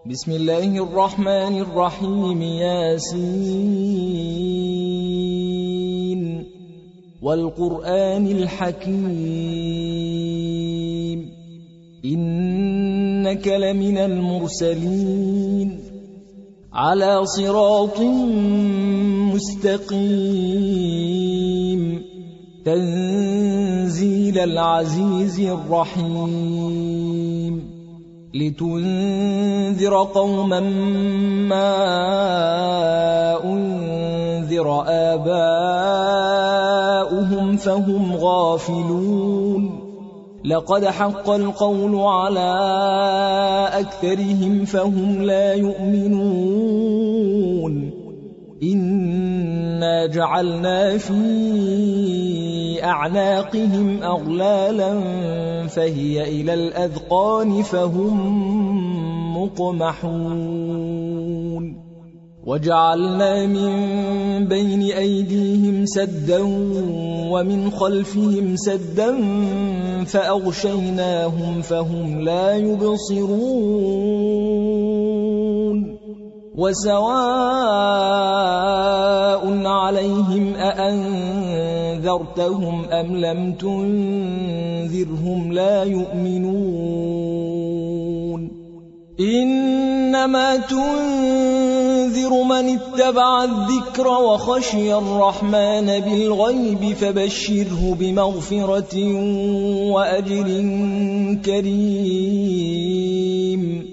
بسم الله الرحمن الرحيم. ياسين والقرآن الحكيم إنك لمن المرسلين على صراط مستقيم تنزيل العزيز الرحيم لتنذر قوما ما أنذر آباؤهم فهم غافلون لقد حق القول على أكثرهم فهم لا يؤمنون إنا جعلنا في أعناقهم أغلالا فهي إلى الأذقان فهم مقمحون وجعلنا من بين أيديهم سدا ومن خلفهم سدا فأغشيناهم فهم لا يبصرون وسواء عليهم أأنذرتهم أم لم تنذرهم لا يؤمنون إنما تنذر من اتبع الذكر وخشي الرحمن بالغيب فبشره بمغفرة وأجر كريم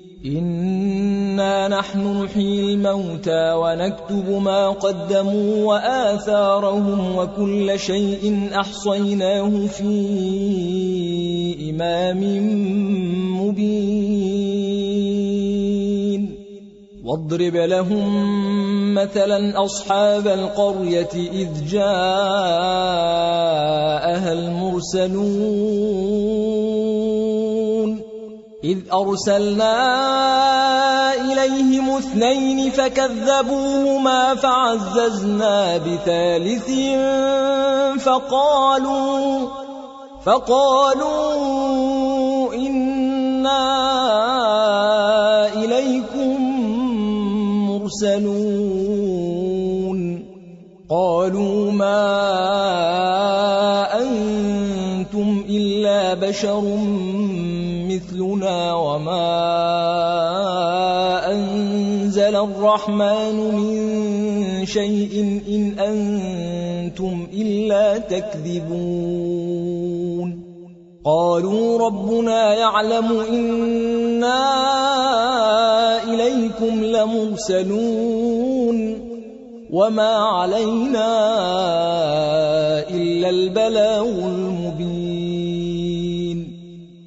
إنا نحن نحيي الموتى ونكتب ما قدموا وآثارهم وكل شيء أحصيناه في إمام مبين واضرب لهم مثلا أصحاب القرية إذ جاءها المرسلون إذ أرسلنا إليهم 2 فكذبوهما فعززنا بثالث فقالوا إنا إليكم مرسلون قالوا ما أنتم إلا بشر مثلنا وما أنزل الرحمن من شيء إن أنتم إلا تكذبون قالوا ربنا يعلم إنا إليكم لمرسلون وما علينا إلا البلاغ المبين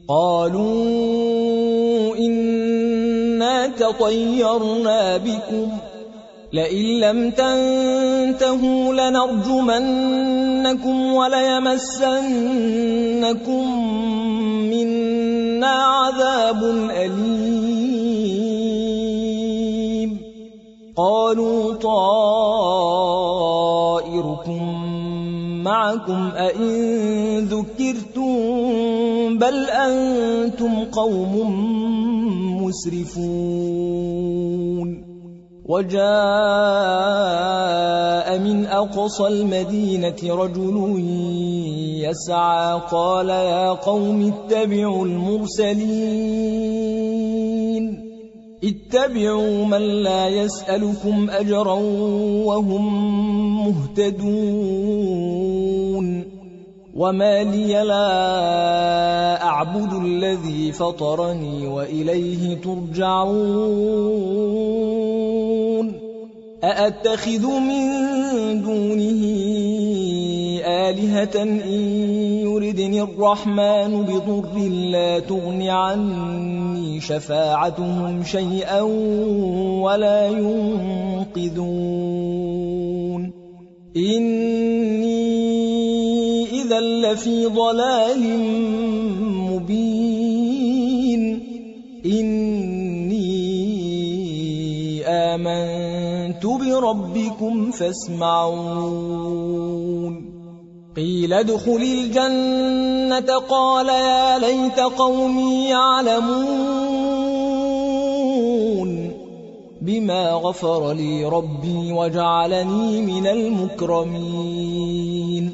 قالوا إنا تطيرنا بكم لئن لم تنتهوا لنرجمنكم وليمسنكم منا عذاب أليم قالوا طائركم معكم أئن ذكرتم بل أنتم قوم مسرفون وجاء من أقصى المدينة رجل يسعى قال يا قوم اتبعوا المرسلين اتبعوا من لا يسألكم أجرا وهم مهتدون وما لي لا أعبد الذي فطرني وإليه ترجعون أأتخذ من دونه آلهة إن يردني الرحمن بضر لا تغن عني شفاعتهم شيئا ولا ينقذون إني إذا لفي ضلال مبين إني آمنت بربكم فاسمعون قيل ادخل الجنة قال يا ليت قومي يعلمون بما غفر لي ربي وجعلني من المكرمين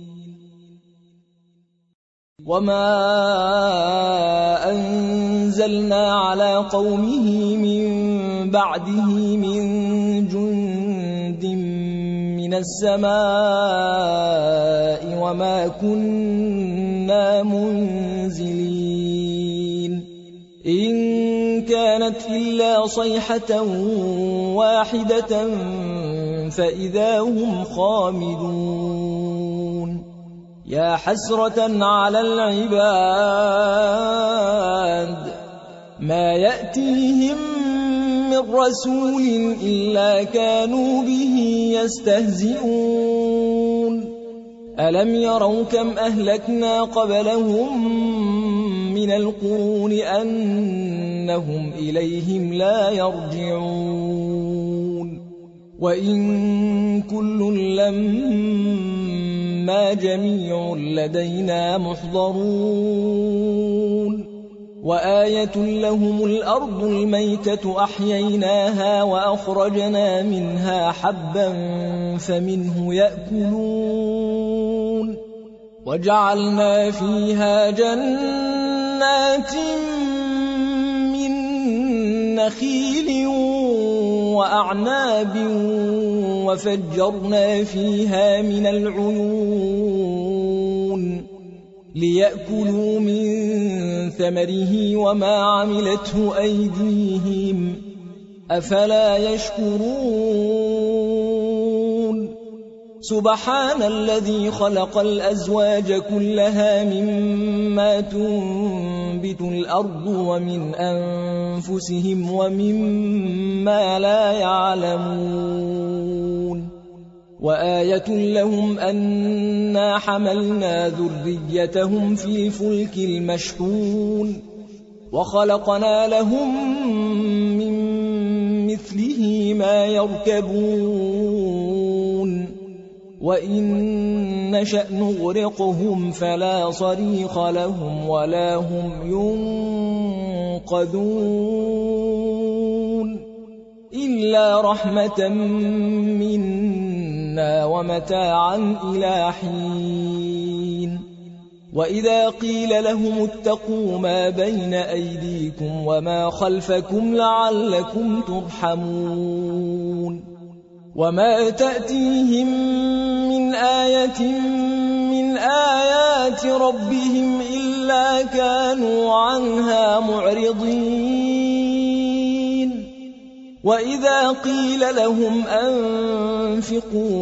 وما أنزلنا على قومه من بعده من جند من السماء وما كنا منزلين إن كانت إلا صيحة واحدة فإذا هم خامدون يا حسرة على العباد ما يأتيهم من رسول إلا كانوا به يستهزئون ألم يروا كم أهلكنا قبلهم من القرون أنهم إليهم لا يرجعون وإن كل لما جميع لدينا محضرون وآية لهم الأرض الميتة أحييناها وأخرجنا منها حبا فمنه يأكلون وجعلنا فيها جنات من نخيل وأعناب وفجرنا فيها من العيون ليأكلوا من ثمره وما عملته أيديهم أفلا يشكرون سبحان الذي خلق الأزواج كلها مما تنبت الأرض ومن أنفسهم ومما لا يعلمون وآية لهم أنا حملنا ذريتهم في الفلك المشحون وخلقنا لهم من مثله ما يركبون وإن نشأ نغرقهم فلا صريخ لهم ولا هم ينقذون إلا رحمة منا ومتاعا إلى حين وإذا قيل لهم اتقوا ما بين أيديكم وما خلفكم لعلكم ترحمون وما تأتيهم من آية من آيات ربهم إلا كانوا عنها معرضين وإذا قيل لهم أنفقوا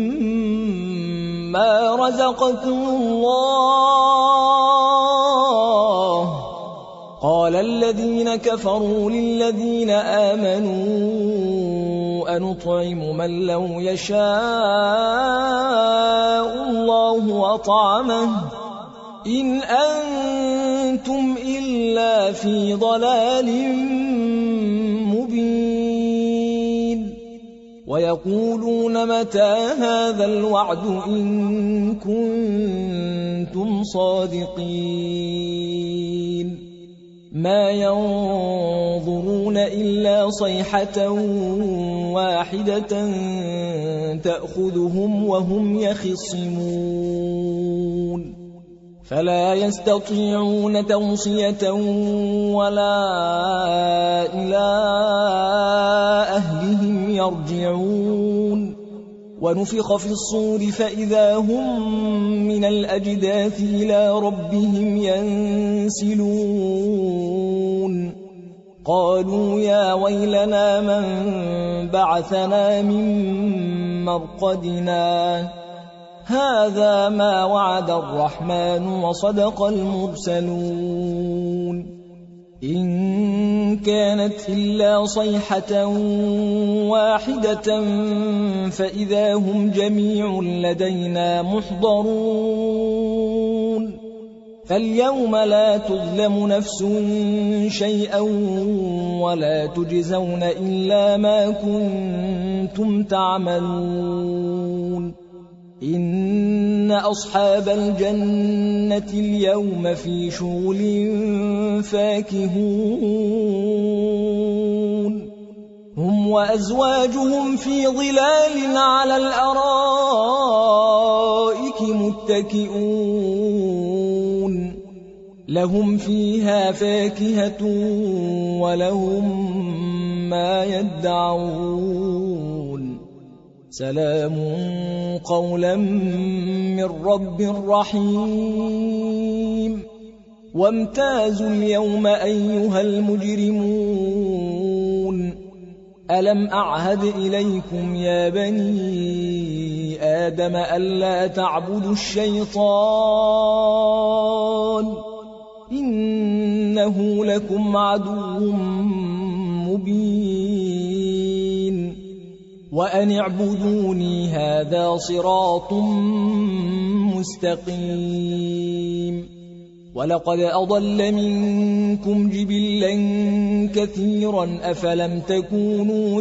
مما رزقكم الله قال الذين كفروا للذين آمنوا أنطعم من لو يشاء الله أطعمه إن أنتم إلا في ضلال مبين ويقولون متى هذا الوعد إن كنتم صادقين ما ينظرون إلا صيحة واحدة تأخذهم وهم يخصمون فلا يستطيعون توصية ولا إلى أهلهم يرجعون ونفخ في الصور فإذا هم من الأجداث إلى ربهم ينسلون قالوا يا ويلنا من بعثنا من مرقدنا هذا ما وعد الرحمن وصدق المرسلون إن كانت إلا صيحة واحدة فإذا هم جميع لدينا محضرون فاليوم لا تظلم نفس شيئا ولا تجزون إلا ما كنتم تعملون إن أصحاب الجنة اليوم في شغل فاكهون هم وأزواجهم في ظلال على الأرائك متكئون لهم فيها فاكهة ولهم ما يدعون سلام قولا من رب رحيم وامتازوا اليوم أيها المجرمون ألم أعهد إليكم يا بني آدم ألا تعبدوا الشيطان إنه لكم عدو مبين وأن اعبدوني هذا صراط مستقيم ولقد أضل منكم جبلا كثيرا أفلم تكونوا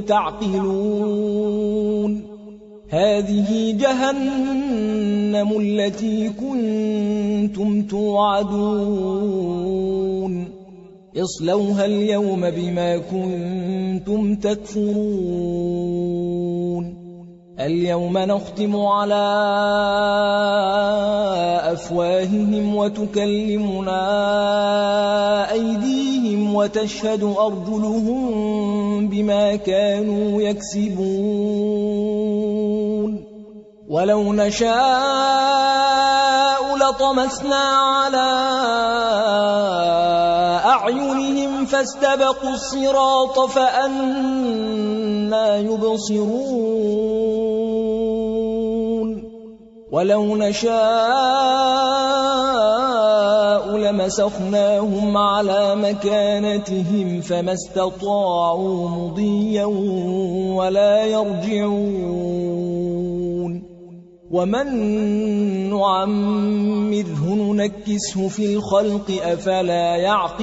تعقلون هذه جهنم التي كنتم توعدون اصلوها اليوم بما كنتم تكفرون اليوم نختم على أفواههم وتكلمنا أيديهم وتشهد أرجلهم بما كانوا يكسبون ولو نشاء لطمسنا على أعينهم فاستبقوا الصراط فأنى يبصرون ولو نشاء لمسخناهم على مكانتهم فما استطاعوا مضيا ولا يرجعون ومن نعمره ننكسه في الخلق أفلا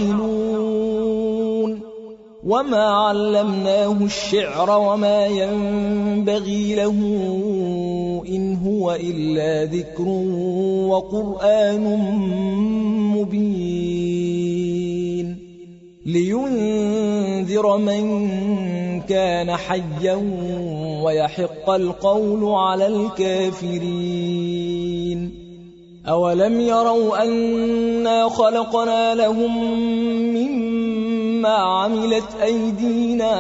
يعقلون وما علمناه الشعر وما ينبغي له إن هو إلا ذكر وقرآن مبين لينذر من كان حيا ويحق القول على الكافرين أولم يروا أنا خلقنا لهم مما عملت أيدينا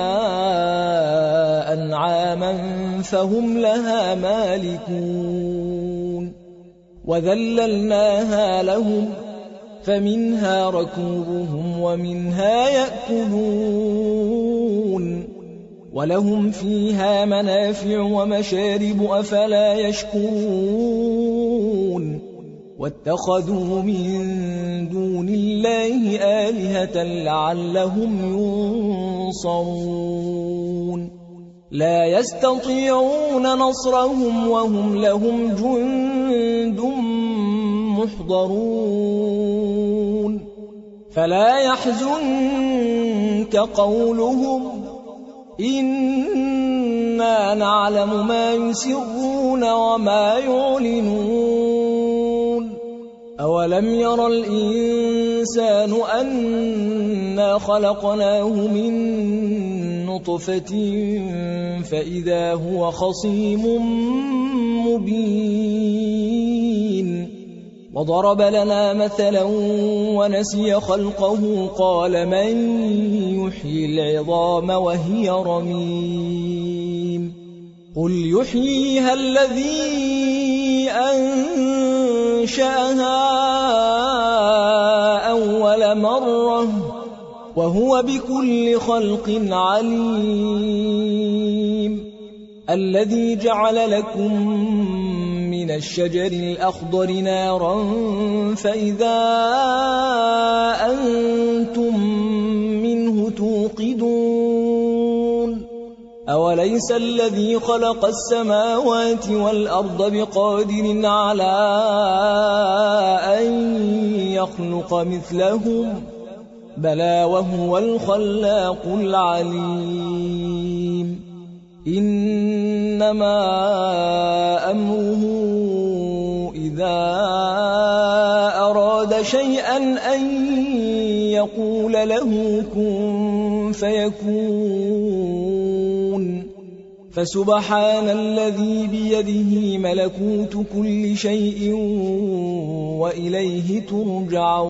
أنعاما فهم لها مالكون وذللناها لهم فمنها ركوبهم ومنها يأكلون ولهم فيها منافع ومشارب أفلا يشكرون واتخذوا من دون الله آلهة لعلهم ينصرون لا يستطيعون نصرهم وهم لهم جند محضرون فلا يحزنك قولهم إنا نعلم ما يسرون وما يعلنون أولم ير الإنسان أنا خلقناه من نطفة فإذا هو خصيم مبين وضرب لنا مثلا ونسي خلقه قال من يحيي العظام وهي رميم قل يحييها الذي أنشأها أول مرة وهو بكل خلق عليم الذي جعل لكم من الشجر الأخضر نارا فإذا أنتم منه توقدون أوليس الذي خلق السماوات والأرض بقادر على أن يخلق مثلهم بلى وهو الخلاق العليم إنما أمره إذا أراد شيئا أن يقول له كن فيكون. فسبحان الذي بيده ملكوت كل شيء وإليه ترجعون.